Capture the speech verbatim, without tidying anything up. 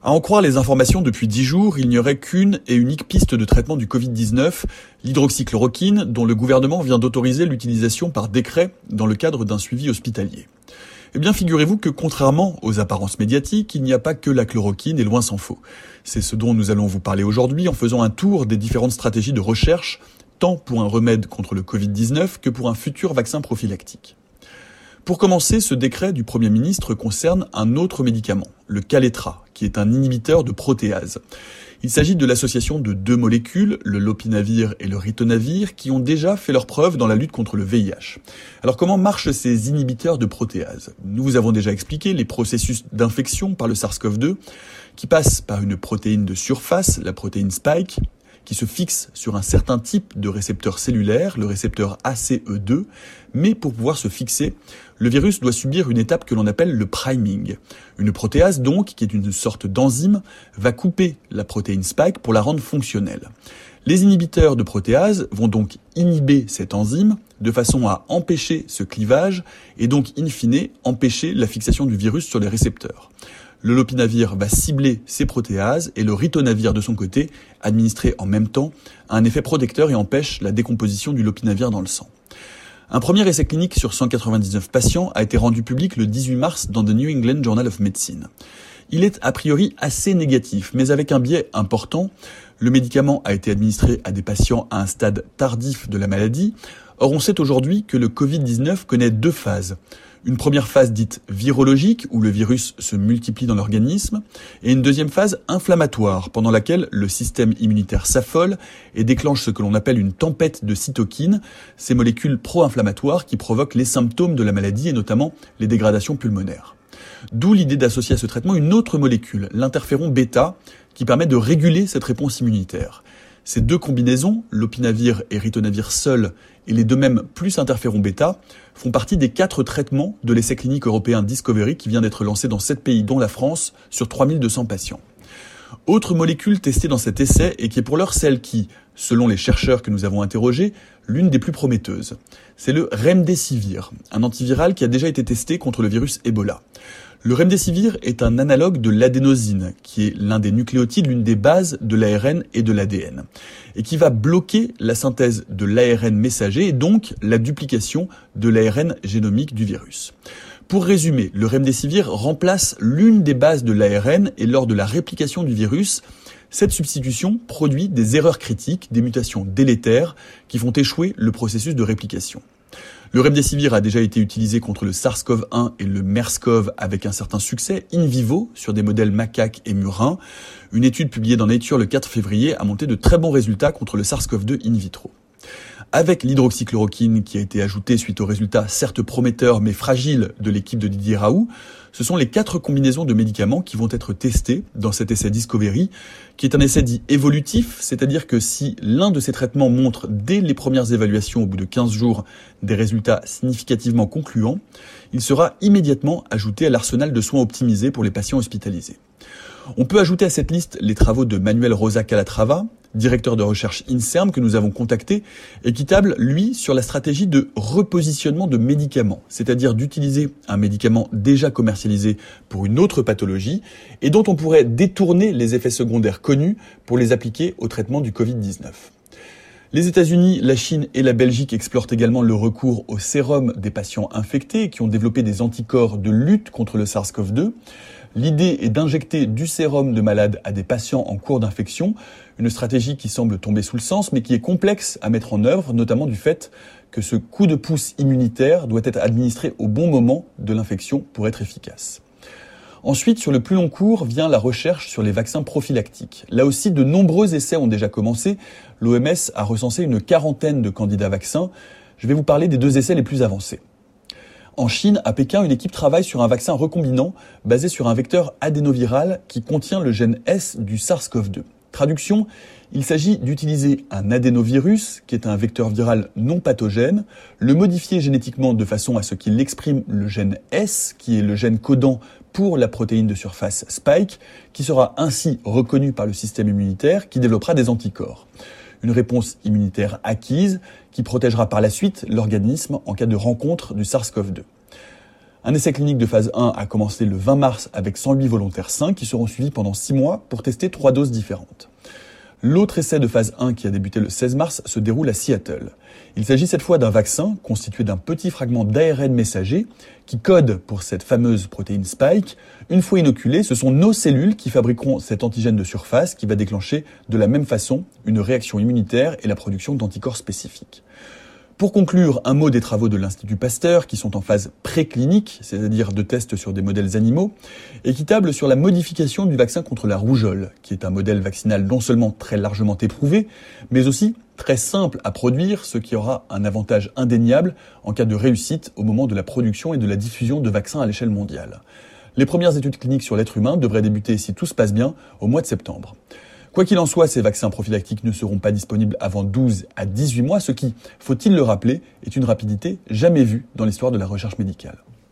À en croire les informations depuis dix jours, il n'y aurait qu'une et unique piste de traitement du covid dix-neuf, l'hydroxychloroquine, dont le gouvernement vient d'autoriser l'utilisation par décret dans le cadre d'un suivi hospitalier. Eh bien, figurez-vous que contrairement aux apparences médiatiques, il n'y a pas que la chloroquine et loin s'en faut. C'est ce dont nous allons vous parler aujourd'hui en faisant un tour des différentes stratégies de recherche, tant pour un remède contre le covid dix-neuf que pour un futur vaccin prophylactique. Pour commencer, ce décret du Premier ministre concerne un autre médicament, le Kaletra, qui est un inhibiteur de protéase. Il s'agit de l'association de deux molécules, le lopinavir et le ritonavir, qui ont déjà fait leurs preuves dans la lutte contre le V I H. Alors comment marchent ces inhibiteurs de protéase ? Nous vous avons déjà expliqué les processus d'infection par le SARS-CoV deux, qui passent par une protéine de surface, la protéine spike, qui se fixe sur un certain type de récepteur cellulaire, le récepteur A C E deux, mais pour pouvoir se fixer, le virus doit subir une étape que l'on appelle le priming. Une protéase donc, qui est une sorte d'enzyme, va couper la protéine spike pour la rendre fonctionnelle. Les inhibiteurs de protéase vont donc inhiber cette enzyme de façon à empêcher ce clivage et donc in fine empêcher la fixation du virus sur les récepteurs. Le lopinavir va cibler ces protéases et le ritonavir de son côté, administré en même temps, a un effet protecteur et empêche la décomposition du lopinavir dans le sang. Un premier essai clinique sur cent quatre-vingt-dix-neuf patients a été rendu public le dix-huit mars dans The New England Journal of Medicine. Il est a priori assez négatif, mais avec un biais important. Le médicament a été administré à des patients à un stade tardif de la maladie. Or, on sait aujourd'hui que le covid dix-neuf connaît deux phases. Une première phase dite virologique, où le virus se multiplie dans l'organisme, et une deuxième phase inflammatoire, pendant laquelle le système immunitaire s'affole et déclenche ce que l'on appelle une tempête de cytokines, ces molécules pro-inflammatoires qui provoquent les symptômes de la maladie et notamment les dégradations pulmonaires. D'où l'idée d'associer à ce traitement une autre molécule, l'interféron bêta, qui permet de réguler cette réponse immunitaire. Ces deux combinaisons, lopinavir et ritonavir seuls, et les deux mêmes plus interféron bêta, font partie des quatre traitements de l'essai clinique européen Discovery qui vient d'être lancé dans sept pays, dont la France, sur trois mille deux cents patients. Autre molécule testée dans cet essai et qui est pour l'heure celle qui, selon les chercheurs que nous avons interrogés, l'une des plus prometteuses. C'est le remdesivir, un antiviral qui a déjà été testé contre le virus Ebola. Le remdesivir est un analogue de l'adénosine, qui est l'un des nucléotides, l'une des bases de l'A R N et de l'A D N, et qui va bloquer la synthèse de l'A R N messager et donc la duplication de l'A R N génomique du virus. Pour résumer, le remdesivir remplace l'une des bases de l'A R N et lors de la réplication du virus, cette substitution produit des erreurs critiques, des mutations délétères qui font échouer le processus de réplication. Le remdesivir a déjà été utilisé contre le SARS-CoV un et le MERS-CoV avec un certain succès in vivo sur des modèles macaques et murins. Une étude publiée dans Nature le quatre février a montré de très bons résultats contre le SARS-CoV deux in vitro. Avec l'hydroxychloroquine qui a été ajoutée suite aux résultats certes prometteurs mais fragiles de l'équipe de Didier Raoult, ce sont les quatre combinaisons de médicaments qui vont être testées dans cet essai Discovery, qui est un essai dit évolutif, c'est-à-dire que si l'un de ces traitements montre dès les premières évaluations au bout de quinze jours des résultats significativement concluants, il sera immédiatement ajouté à l'arsenal de soins optimisés pour les patients hospitalisés. On peut ajouter à cette liste les travaux de Manuel Rosa Calatrava, directeur de recherche INSERM que nous avons contacté, et qui table, lui, sur la stratégie de repositionnement de médicaments, c'est-à-dire d'utiliser un médicament déjà commercialisé pour une autre pathologie et dont on pourrait détourner les effets secondaires connus pour les appliquer au traitement du covid dix-neuf. Les États-Unis, la Chine et la Belgique explorent également le recours au sérum des patients infectés qui ont développé des anticorps de lutte contre le SARS-CoV deux. L'idée est d'injecter du sérum de malades à des patients en cours d'infection, une stratégie qui semble tomber sous le sens mais qui est complexe à mettre en œuvre, notamment du fait que ce coup de pouce immunitaire doit être administré au bon moment de l'infection pour être efficace. Ensuite, sur le plus long cours, vient la recherche sur les vaccins prophylactiques. Là aussi, de nombreux essais ont déjà commencé. L'O M S a recensé une quarantaine de candidats vaccins. Je vais vous parler des deux essais les plus avancés. En Chine, à Pékin, une équipe travaille sur un vaccin recombinant basé sur un vecteur adénoviral qui contient le gène S du SARS-CoV deux. Traduction, il s'agit d'utiliser un adénovirus, qui est un vecteur viral non pathogène, le modifier génétiquement de façon à ce qu'il exprime le gène S, qui est le gène codant pour la protéine de surface Spike, qui sera ainsi reconnu par le système immunitaire qui développera des anticorps. Une réponse immunitaire acquise qui protégera par la suite l'organisme en cas de rencontre du SARS-CoV deux. Un essai clinique de phase un a commencé le vingt mars avec cent huit volontaires sains qui seront suivis pendant six mois pour tester trois doses différentes. L'autre essai de phase un qui a débuté le seize mars se déroule à Seattle. Il s'agit cette fois d'un vaccin constitué d'un petit fragment d'A R N messager qui code pour cette fameuse protéine Spike. Une fois inoculé, ce sont nos cellules qui fabriqueront cet antigène de surface qui va déclencher de la même façon une réaction immunitaire et la production d'anticorps spécifiques. Pour conclure, un mot des travaux de l'Institut Pasteur qui sont en phase préclinique, c'est-à-dire de tests sur des modèles animaux, et qui tablent sur la modification du vaccin contre la rougeole, qui est un modèle vaccinal non seulement très largement éprouvé, mais aussi très simple à produire, ce qui aura un avantage indéniable en cas de réussite au moment de la production et de la diffusion de vaccins à l'échelle mondiale. Les premières études cliniques sur l'être humain devraient débuter, si tout se passe bien, au mois de septembre. Quoi qu'il en soit, ces vaccins prophylactiques ne seront pas disponibles avant douze à dix-huit mois, ce qui, faut-il le rappeler, est une rapidité jamais vue dans l'histoire de la recherche médicale.